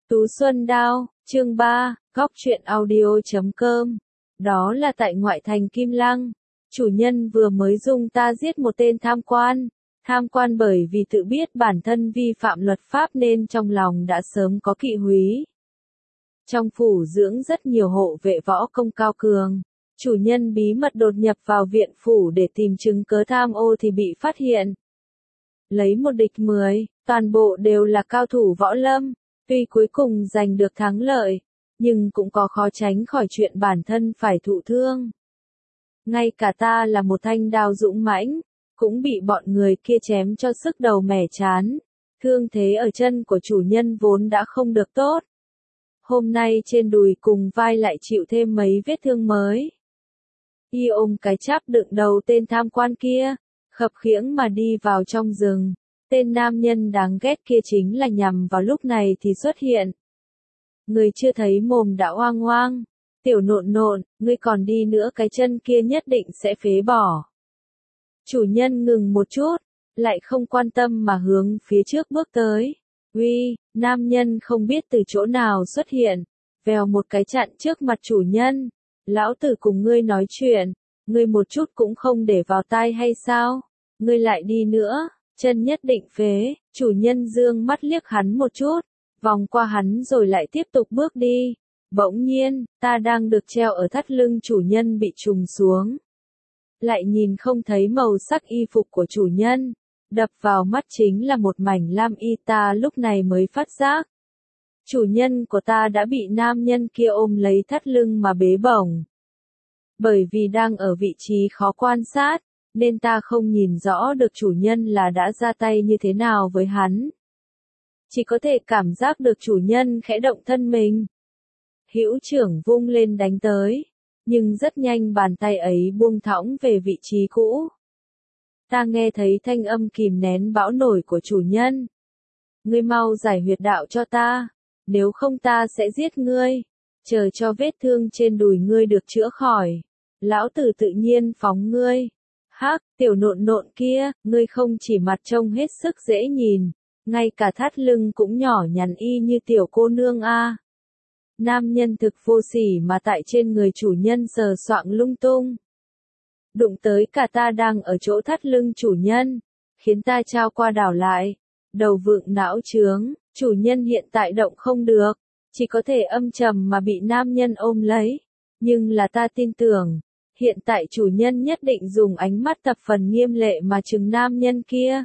Tú Xuân Đao, chương 3, góc truyện audio.com. Đó là tại ngoại thành Kim Lăng. Chủ nhân vừa mới dùng ta giết một tên tham quan. Tham quan bởi vì tự biết bản thân vi phạm luật pháp nên trong lòng đã sớm có kỵ húy. Trong phủ dưỡng rất nhiều hộ vệ võ công cao cường. Chủ nhân bí mật đột nhập vào viện phủ để tìm chứng cớ tham ô thì bị phát hiện. Lấy một địch 10, toàn bộ đều là cao thủ võ lâm. Tuy cuối cùng giành được thắng lợi, nhưng cũng có khó tránh khỏi chuyện bản thân phải thụ thương. Ngay cả ta là một thanh đao dũng mãnh, cũng bị bọn người kia chém cho sức đầu mẻ chán. Thương thế ở chân của chủ nhân vốn đã không được tốt. Hôm nay trên đùi cùng vai lại chịu thêm mấy vết thương mới. Y ôm cái cháp đựng đầu tên tham quan kia, khập khiễng mà đi vào trong rừng. Tên nam nhân đáng ghét kia chính là nhằm vào lúc này thì xuất hiện. Người chưa thấy mồm đã oang oang. Tiểu nộn nộn, ngươi còn đi nữa cái chân kia nhất định sẽ phế bỏ. Chủ nhân ngừng một chút, lại không quan tâm mà hướng phía trước bước tới. Uy, nam nhân không biết từ chỗ nào xuất hiện, vèo một cái chặn trước mặt chủ nhân. Lão tử cùng ngươi nói chuyện, ngươi một chút cũng không để vào tai hay sao? Ngươi lại đi nữa, chân nhất định phế. Chủ nhân dương mắt liếc hắn một chút, vòng qua hắn rồi lại tiếp tục bước đi. Bỗng nhiên, ta đang được treo ở thắt lưng chủ nhân bị trùng xuống. Lại nhìn không thấy màu sắc y phục của chủ nhân. Đập vào mắt chính là một mảnh lam y, ta lúc này mới phát giác. Chủ nhân của ta đã bị nam nhân kia ôm lấy thắt lưng mà bế bổng. Bởi vì đang ở vị trí khó quan sát, nên ta không nhìn rõ được chủ nhân là đã ra tay như thế nào với hắn. Chỉ có thể cảm giác được chủ nhân khẽ động thân mình. Hữu trưởng vung lên đánh tới, nhưng rất nhanh bàn tay ấy buông thõng về vị trí cũ. Ta nghe thấy thanh âm kìm nén bão nổi của chủ nhân. Ngươi mau giải huyệt đạo cho ta, nếu không ta sẽ giết ngươi, chờ cho vết thương trên đùi ngươi được chữa khỏi. Lão tử tự nhiên phóng ngươi. Hắc, tiểu nộn nộn kia, ngươi không chỉ mặt trông hết sức dễ nhìn, ngay cả thắt lưng cũng nhỏ nhắn y như tiểu cô nương a. Nam nhân thực vô sỉ mà tại trên người chủ nhân sờ soạng lung tung. Đụng tới cả ta đang ở chỗ thắt lưng chủ nhân, khiến ta trao qua đảo lại. Đầu vượng não trướng, chủ nhân hiện tại động không được, chỉ có thể âm trầm mà bị nam nhân ôm lấy. Nhưng là ta tin tưởng, hiện tại chủ nhân nhất định dùng ánh mắt thập phần nghiêm lệ mà trừng nam nhân kia.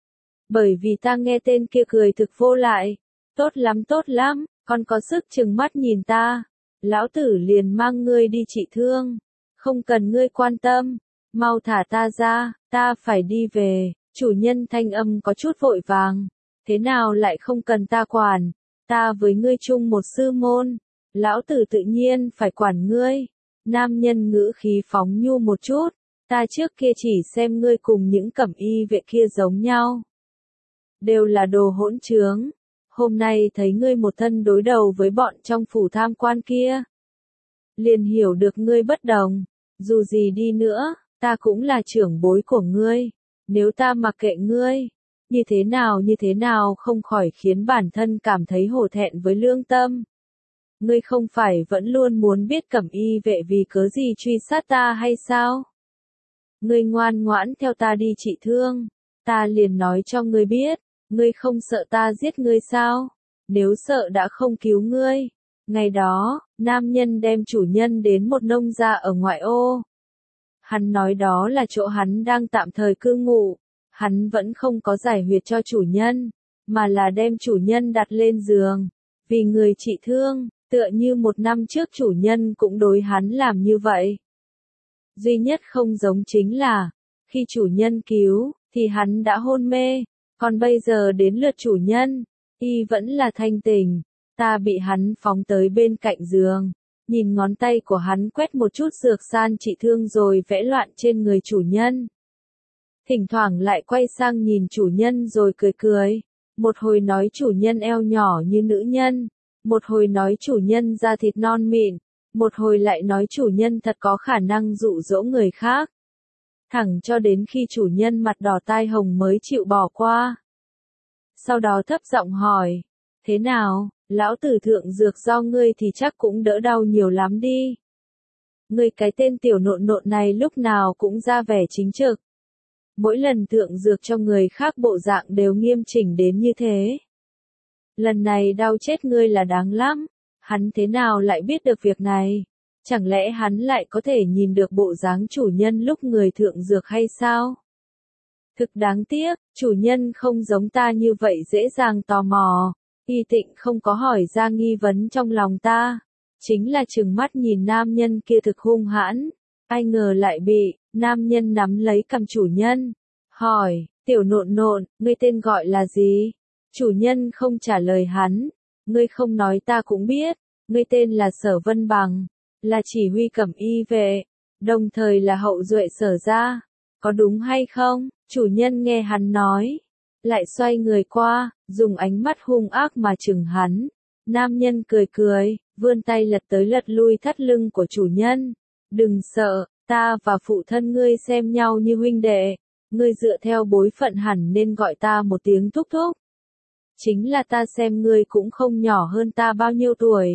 Bởi vì ta nghe tên kia cười thực vô lại. Tốt lắm, còn có sức trừng mắt nhìn ta. Lão tử liền mang ngươi đi trị thương. Không cần ngươi quan tâm. Mau thả ta ra, ta phải đi về. Chủ nhân thanh âm có chút vội vàng. Thế nào lại không cần ta quản. Ta với ngươi chung một sư môn. Lão tử tự nhiên phải quản ngươi. Nam nhân ngữ khí phóng nhu một chút. Ta trước kia chỉ xem ngươi cùng những cẩm y vệ kia giống nhau. Đều là đồ hỗn trướng. Hôm nay thấy ngươi một thân đối đầu với bọn trong phủ tham quan kia. Liền hiểu được ngươi bất đồng. Dù gì đi nữa, ta cũng là trưởng bối của ngươi. Nếu ta mặc kệ ngươi, như thế nào không khỏi khiến bản thân cảm thấy hổ thẹn với lương tâm. Ngươi không phải vẫn luôn muốn biết cẩm y vệ vì cớ gì truy sát ta hay sao? Ngươi ngoan ngoãn theo ta đi trị thương. Ta liền nói cho ngươi biết, ngươi không sợ ta giết ngươi sao? Nếu sợ đã không cứu ngươi. Ngày đó, nam nhân đem chủ nhân đến một nông gia ở ngoại ô. Hắn nói đó là chỗ hắn đang tạm thời cư ngụ. Hắn vẫn không có giải huyệt cho chủ nhân, mà là đem chủ nhân đặt lên giường. Vì người trị thương, tựa như một năm trước chủ nhân cũng đối hắn làm như vậy. Duy nhất không giống chính là, khi chủ nhân cứu, thì hắn đã hôn mê. Còn bây giờ đến lượt chủ nhân, y vẫn là thanh tỉnh. Ta bị hắn phóng tới bên cạnh giường. Nhìn ngón tay của hắn quét một chút dược san trị thương rồi vẽ loạn trên người chủ nhân. Thỉnh thoảng lại quay sang nhìn chủ nhân rồi cười cười. Một hồi nói chủ nhân eo nhỏ như nữ nhân. Một hồi nói chủ nhân da thịt non mịn. Một hồi lại nói chủ nhân thật có khả năng dụ dỗ người khác. Thẳng cho đến khi chủ nhân mặt đỏ tai hồng mới chịu bỏ qua. Sau đó thấp giọng hỏi. Thế nào, Lão tử thượng dược do ngươi thì chắc cũng đỡ đau nhiều lắm đi. Ngươi cái tên tiểu nộn nộn này lúc nào cũng ra vẻ chính trực. Mỗi lần thượng dược cho người khác bộ dạng đều nghiêm chỉnh đến như thế. Lần này đau chết ngươi là đáng lắm. Hắn thế nào lại biết được việc này? Chẳng lẽ hắn lại có thể nhìn được bộ dáng chủ nhân lúc người thượng dược hay sao? Thực đáng tiếc, chủ nhân không giống ta như vậy dễ dàng tò mò. Y Tịnh không có hỏi ra nghi vấn trong lòng ta. Chính là trừng mắt nhìn nam nhân kia thực hung hãn. Ai ngờ lại bị nam nhân nắm lấy cầm chủ nhân. Hỏi, tiểu nộn nộn, ngươi tên gọi là gì? Chủ nhân không trả lời hắn. Ngươi không nói ta cũng biết. Ngươi tên là Sở Vân Bằng. Là chỉ huy cẩm y vệ. Đồng thời là hậu duệ Sở gia. Có đúng hay không? Chủ nhân nghe hắn nói. Lại xoay người qua, dùng ánh mắt hung ác mà chừng hắn. Nam nhân cười cười, vươn tay lật tới lật lui thắt lưng của chủ nhân. Đừng sợ, ta và phụ thân ngươi xem nhau như huynh đệ. Ngươi dựa theo bối phận hẳn nên gọi ta một tiếng thúc thúc. Chính là ta xem ngươi cũng không nhỏ hơn ta bao nhiêu tuổi.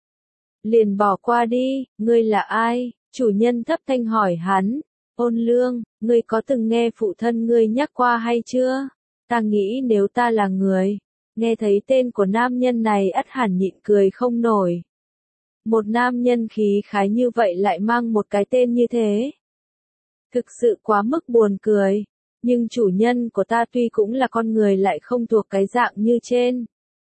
Liền bỏ qua đi, ngươi là ai? Chủ nhân thấp thanh hỏi hắn. Ôn Lương, ngươi có từng nghe phụ thân ngươi nhắc qua hay chưa? Ta nghĩ nếu ta là người, nghe thấy tên của nam nhân này ắt hẳn nhịn cười không nổi. Một nam nhân khí khái như vậy lại mang một cái tên như thế. Thực sự quá mức buồn cười. Nhưng chủ nhân của ta tuy cũng là con người lại không thuộc cái dạng như trên.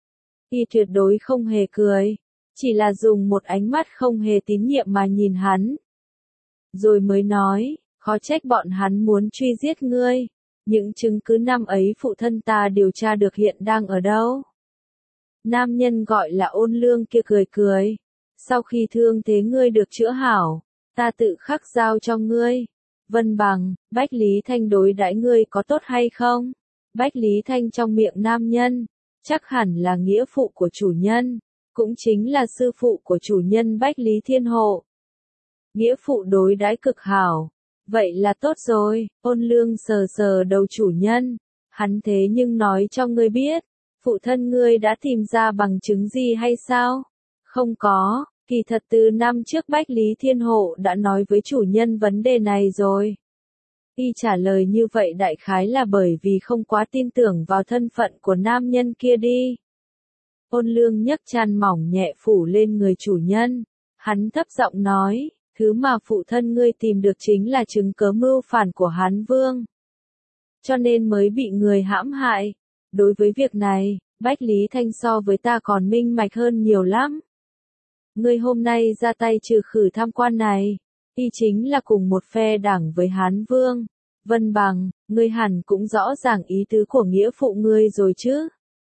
Y tuyệt đối không hề cười. Chỉ là dùng một ánh mắt không hề tín nhiệm mà nhìn hắn. Rồi mới nói, khó trách bọn hắn muốn truy giết ngươi. Những chứng cứ năm ấy phụ thân ta điều tra được hiện đang ở đâu? Nam nhân gọi là Ôn Lương kia cười cười. Sau khi thương thế ngươi được chữa hảo, ta tự khắc giao cho ngươi. Vân Bằng, Bách Lý Thanh đối đãi ngươi có tốt hay không? Bách Lý Thanh trong miệng nam nhân, chắc hẳn là nghĩa phụ của chủ nhân, cũng chính là sư phụ của chủ nhân Bách Lý Thiên Hộ. Nghĩa phụ đối đãi cực hảo. Vậy là tốt rồi, Ôn Lương sờ sờ đầu chủ nhân. Hắn thế nhưng nói cho ngươi biết, phụ thân ngươi đã tìm ra bằng chứng gì hay sao? Không có, kỳ thật từ năm trước Bách Lý Thiên Hộ đã nói với chủ nhân vấn đề này rồi. Y trả lời như vậy đại khái là bởi vì không quá tin tưởng vào thân phận của nam nhân kia đi. Ôn Lương nhấc chăn mỏng nhẹ phủ lên người chủ nhân. Hắn thấp giọng nói. Thứ mà phụ thân ngươi tìm được chính là chứng cớ mưu phản của Hán Vương. Cho nên mới bị người hãm hại. Đối với việc này, Bách Lý Thanh so với ta còn minh bạch hơn nhiều lắm. Ngươi hôm nay ra tay trừ khử tham quan này, y chính là cùng một phe đảng với Hán Vương. Vân Bằng, ngươi hẳn cũng rõ ràng ý tứ của nghĩa phụ ngươi rồi chứ.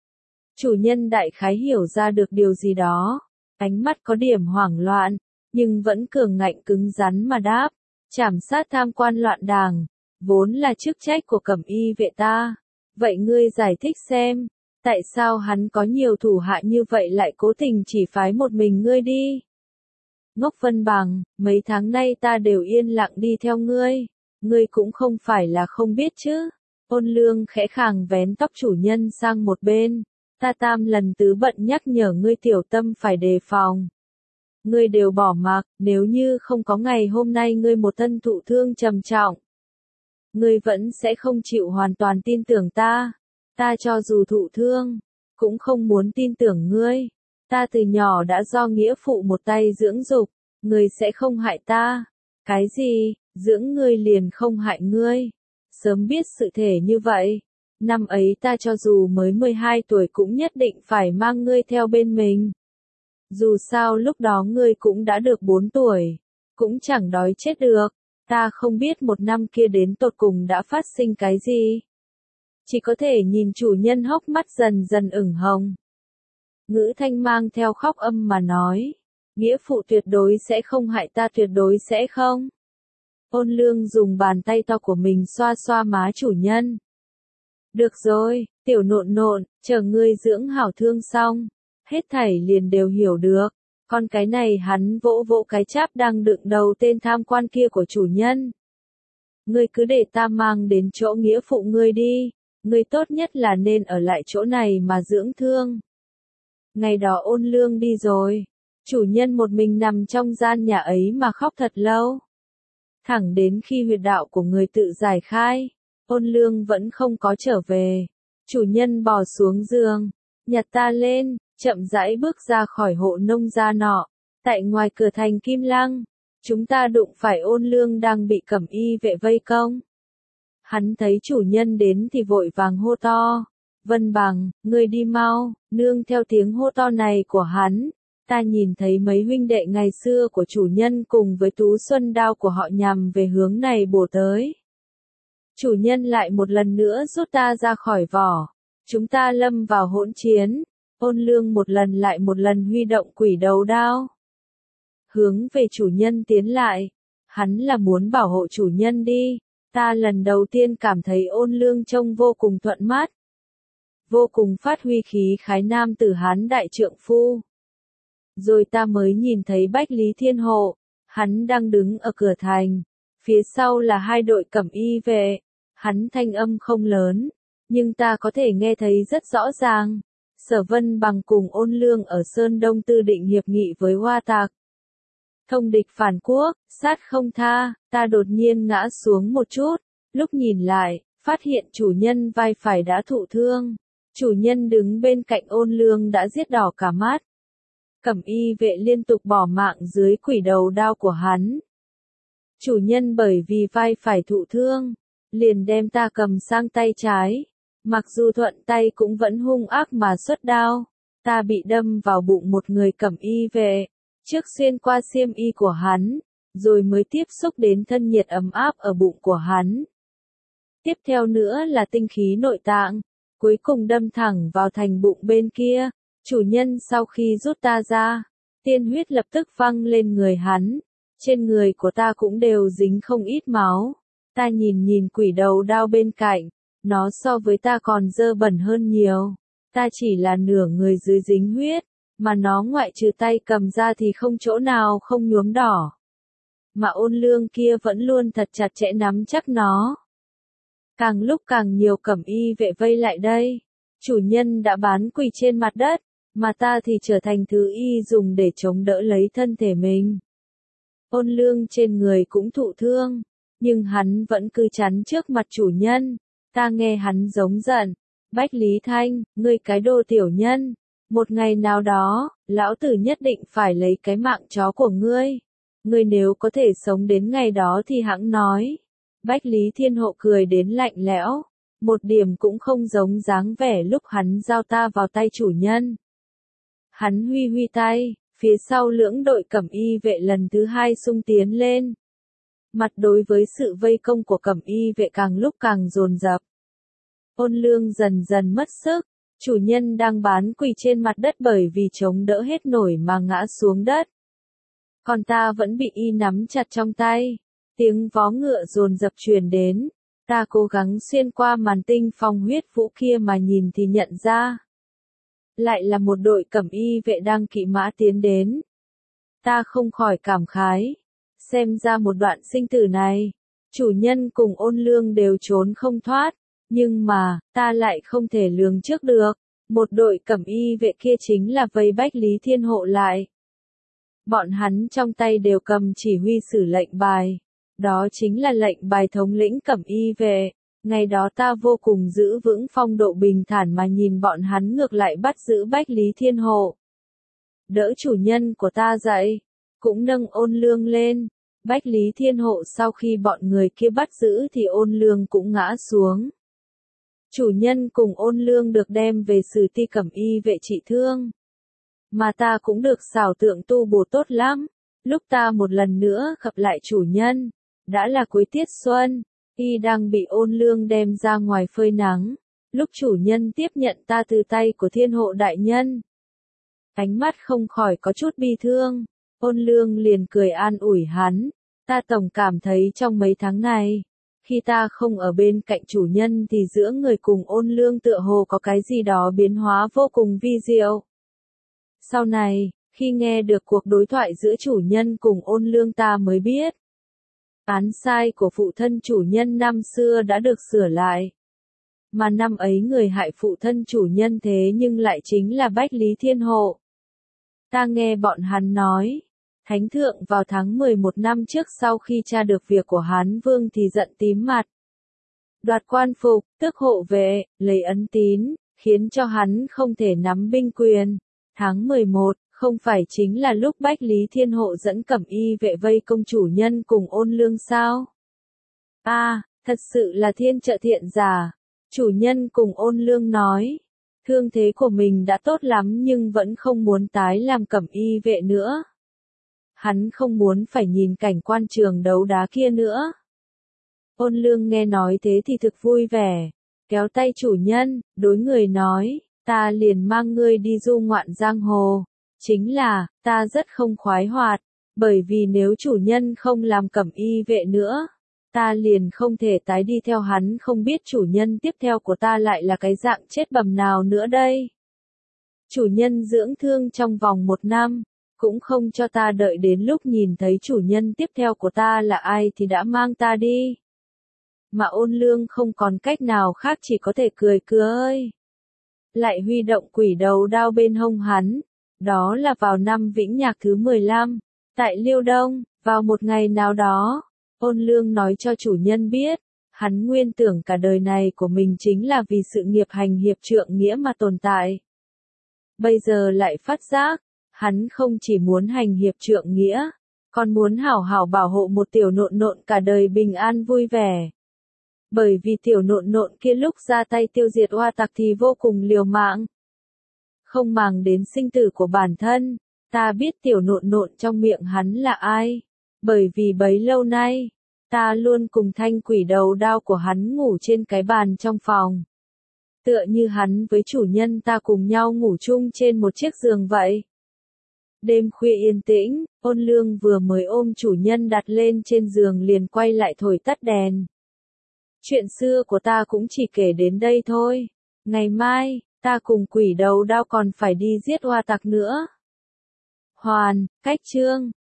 Chủ nhân đại khái hiểu ra được điều gì đó. Ánh mắt có điểm hoảng loạn. Nhưng vẫn cường ngạnh cứng rắn mà đáp, trảm sát tham quan loạn đảng, vốn là chức trách của cẩm y vệ ta. Vậy ngươi giải thích xem, tại sao hắn có nhiều thủ hạ như vậy lại cố tình chỉ phái một mình ngươi đi? Ngốc Vân Bằng, mấy tháng nay ta đều yên lặng đi theo ngươi cũng không phải là không biết chứ. Ôn Lương khẽ khàng vén tóc chủ nhân sang một bên, ta tam lần tứ bận nhắc nhở ngươi tiểu tâm phải đề phòng. Ngươi đều bỏ mặc, nếu như không có ngày hôm nay ngươi một thân thụ thương trầm trọng. Ngươi vẫn sẽ không chịu hoàn toàn tin tưởng ta. Ta cho dù thụ thương, cũng không muốn tin tưởng ngươi. Ta từ nhỏ đã do nghĩa phụ một tay dưỡng dục, ngươi sẽ không hại ta. Cái gì, dưỡng ngươi liền không hại ngươi. Sớm biết sự thể như vậy. Năm ấy ta cho dù mới 12 tuổi cũng nhất định phải mang ngươi theo bên mình. Dù sao lúc đó ngươi cũng đã được 4 tuổi, cũng chẳng đói chết được, ta không biết một năm kia đến tột cùng đã phát sinh cái gì. Chỉ có thể nhìn chủ nhân hốc mắt dần dần ửng hồng. Ngữ thanh mang theo khóc âm mà nói, nghĩa phụ tuyệt đối sẽ không hại ta, tuyệt đối sẽ không. Ôn Lương dùng bàn tay to của mình xoa xoa má chủ nhân. Được rồi, tiểu nộn nộn, chờ ngươi dưỡng hảo thương xong. Hết thảy liền đều hiểu được. Con cái này hắn vỗ vỗ cái cháp đang đựng đầu tên tham quan kia của chủ nhân. Ngươi cứ để ta mang đến chỗ nghĩa phụ ngươi đi. Ngươi tốt nhất là nên ở lại chỗ này mà dưỡng thương. Ngày đó Ôn Lương đi rồi. Chủ nhân một mình nằm trong gian nhà ấy mà khóc thật lâu. Thẳng đến khi huyệt đạo của người tự giải khai, Ôn Lương vẫn không có trở về. Chủ nhân bò xuống giường, nhặt ta lên, chậm rãi bước ra khỏi hộ nông gia nọ. Tại ngoài cửa thành Kim Lăng, chúng ta đụng phải Ôn Lương đang bị cẩm y vệ vây công. Hắn thấy chủ nhân đến thì vội vàng hô to. Vân Bằng, ngươi đi mau, nương theo tiếng hô to này của hắn. Ta nhìn thấy mấy huynh đệ ngày xưa của chủ nhân cùng với Tú Xuân đao của họ nhằm về hướng này bổ tới. Chủ nhân lại một lần nữa rút ta ra khỏi vỏ. Chúng ta lâm vào hỗn chiến. Ôn Lương một lần lại một lần huy động quỷ đầu đao. Hướng về chủ nhân tiến lại. Hắn là muốn bảo hộ chủ nhân đi. Ta lần đầu tiên cảm thấy Ôn Lương trông vô cùng thuận mắt. Vô cùng phát huy khí khái nam tử Hán đại trượng phu. Rồi ta mới nhìn thấy Bách Lý Thiên Hộ. Hắn đang đứng ở cửa thành. Phía sau là hai đội cẩm y vệ. Hắn thanh âm không lớn. Nhưng ta có thể nghe thấy rất rõ ràng. Sở Vân Bằng cùng Ôn Lương ở Sơn Đông Tư định hiệp nghị với Hoa Tạc. Thông địch phản quốc, sát không tha. Ta đột nhiên ngã xuống một chút. Lúc nhìn lại, phát hiện chủ nhân vai phải đã thụ thương. Chủ nhân đứng bên cạnh Ôn Lương đã giết đỏ cả mắt. Cẩm y vệ liên tục bỏ mạng dưới quỷ đầu đao của hắn. Chủ nhân bởi vì vai phải thụ thương, liền đem ta cầm sang tay trái. Mặc dù thuận tay cũng vẫn hung ác mà xuất đao. Ta bị đâm vào bụng một người cẩm y vệ, trước xuyên qua xiêm y của hắn, rồi mới tiếp xúc đến thân nhiệt ấm áp ở bụng của hắn. Tiếp theo nữa là tinh khí nội tạng, cuối cùng đâm thẳng vào thành bụng bên kia. Chủ nhân sau khi rút ta ra, tiên huyết lập tức văng lên người hắn. Trên người của ta cũng đều dính không ít máu. Ta nhìn quỷ đầu đao bên cạnh, nó so với ta còn dơ bẩn hơn nhiều. Ta chỉ là nửa người dưới dính huyết, mà nó ngoại trừ tay cầm ra thì không chỗ nào không nhuốm đỏ. Mà Ôn Lương kia vẫn luôn thật chặt chẽ nắm chắc nó. Càng lúc càng nhiều cẩm y vệ vây lại đây. Chủ nhân đã bán quỳ trên mặt đất, mà ta thì trở thành thứ y dùng để chống đỡ lấy thân thể mình. Ôn Lương trên người cũng thụ thương, nhưng hắn vẫn cứ chắn trước mặt chủ nhân. Ta nghe hắn giống giận. Bách Lý Thanh, ngươi cái đồ tiểu nhân. Một ngày nào đó, lão tử nhất định phải lấy cái mạng chó của ngươi. Ngươi nếu có thể sống đến ngày đó thì hẵng nói. Bách Lý Thiên Hộ cười đến lạnh lẽo. Một điểm cũng không giống dáng vẻ lúc hắn giao ta vào tay chủ nhân. Hắn huy huy tay, phía sau lưỡng đội cẩm y vệ lần thứ hai xung tiến lên. Mặt đối với sự vây công của cẩm y vệ càng lúc càng dồn dập. Ôn Lương dần dần mất sức, chủ nhân đang bán quỳ trên mặt đất bởi vì chống đỡ hết nổi mà ngã xuống đất. Còn ta vẫn bị y nắm chặt trong tay, tiếng vó ngựa dồn dập truyền đến. Ta cố gắng xuyên qua màn tinh phong huyết vũ kia mà nhìn thì nhận ra. Lại là một đội cẩm y vệ đang kỵ mã tiến đến. Ta không khỏi cảm khái. Xem ra một đoạn sinh tử này, chủ nhân cùng Ôn Lương đều trốn không thoát. Nhưng mà, ta lại không thể lường trước được. Một đội cẩm y vệ kia chính là vây Bách Lý Thiên Hộ lại. Bọn hắn trong tay đều cầm chỉ huy sử lệnh bài. Đó chính là lệnh bài thống lĩnh cẩm y vệ. Ngày đó ta vô cùng giữ vững phong độ bình thản mà nhìn bọn hắn ngược lại bắt giữ Bách Lý Thiên Hộ. Đỡ chủ nhân của ta dậy, cũng nâng Ôn Lương lên. Bách Lý Thiên Hộ sau khi bọn người kia bắt giữ thì Ôn Lương cũng ngã xuống. Chủ nhân cùng Ôn Lương được đem về Sử Ti cẩm y vệ trị thương. Mà ta cũng được xảo tượng tu bổ tốt lắm. Lúc ta một lần nữa gặp lại chủ nhân, đã là cuối tiết xuân, y đang bị Ôn Lương đem ra ngoài phơi nắng. Lúc chủ nhân tiếp nhận ta từ tay của Thiên Hộ đại nhân, ánh mắt không khỏi có chút bi thương. Ôn Lương liền cười an ủi hắn. Ta tổng cảm thấy trong mấy tháng này, khi ta không ở bên cạnh chủ nhân thì giữa người cùng Ôn Lương tựa hồ có cái gì đó biến hóa vô cùng vi diệu. Sau này, khi nghe được cuộc đối thoại giữa chủ nhân cùng Ôn Lương ta mới biết. Án sai của phụ thân chủ nhân năm xưa đã được sửa lại. Mà năm ấy người hại phụ thân chủ nhân thế nhưng lại chính là Bách Lý Thiên Hộ. Ta nghe bọn hắn nói, Thánh Thượng vào tháng 11 năm trước sau khi tra được việc của Hán Vương thì giận tím mặt. Đoạt quan phục, tước hộ vệ, lấy ấn tín, khiến cho hắn không thể nắm binh quyền. Tháng 11, không phải chính là lúc Bách Lý Thiên Hộ dẫn Cẩm Y vệ vây công chủ nhân cùng Ôn Lương sao? Thật sự là thiên trợ thiện giả. Chủ nhân cùng Ôn Lương nói, thương thế của mình đã tốt lắm nhưng vẫn không muốn tái làm Cẩm Y vệ nữa. Hắn không muốn phải nhìn cảnh quan trường đấu đá kia nữa. Ôn Lương nghe nói thế thì thực vui vẻ, kéo tay chủ nhân, đối người nói, ta liền mang ngươi đi du ngoạn giang hồ. Chính là, ta rất không khoái hoạt, bởi vì nếu chủ nhân không làm Cẩm Y vệ nữa, ta liền không thể tái đi theo hắn, không biết chủ nhân tiếp theo của ta lại là cái dạng chết bầm nào nữa đây. Chủ nhân dưỡng thương trong vòng 1 năm, cũng không cho ta đợi đến lúc nhìn thấy chủ nhân tiếp theo của ta là ai thì đã mang ta đi. Mà Ôn Lương không còn cách nào khác chỉ có thể cười cười. Lại huy động quỷ đầu đao bên hông hắn. Đó là vào năm Vĩnh Nhạc thứ 15, tại Liêu Đông, vào một ngày nào đó, Ôn Lương nói cho chủ nhân biết, hắn nguyên tưởng cả đời này của mình chính là vì sự nghiệp hành hiệp trượng nghĩa mà tồn tại. Bây giờ lại phát giác, hắn không chỉ muốn hành hiệp trượng nghĩa, còn muốn hảo hảo bảo hộ một tiểu nộn nộn cả đời bình an vui vẻ. Bởi vì tiểu nộn nộn kia lúc ra tay tiêu diệt oa tặc thì vô cùng liều mạng. Không màng đến sinh tử của bản thân, ta biết tiểu nộn nộn trong miệng hắn là ai. Bởi vì bấy lâu nay, ta luôn cùng thanh quỷ đầu đao của hắn ngủ trên cái bàn trong phòng. Tựa như hắn với chủ nhân ta cùng nhau ngủ chung trên một chiếc giường vậy. Đêm khuya yên tĩnh, Ôn Lương vừa mới ôm chủ nhân đặt lên trên giường liền quay lại thổi tắt đèn. Chuyện xưa của ta cũng chỉ kể đến đây thôi. Ngày mai, ta cùng quỷ đầu đao còn phải đi giết oa tặc nữa. Hoàn, cách chương.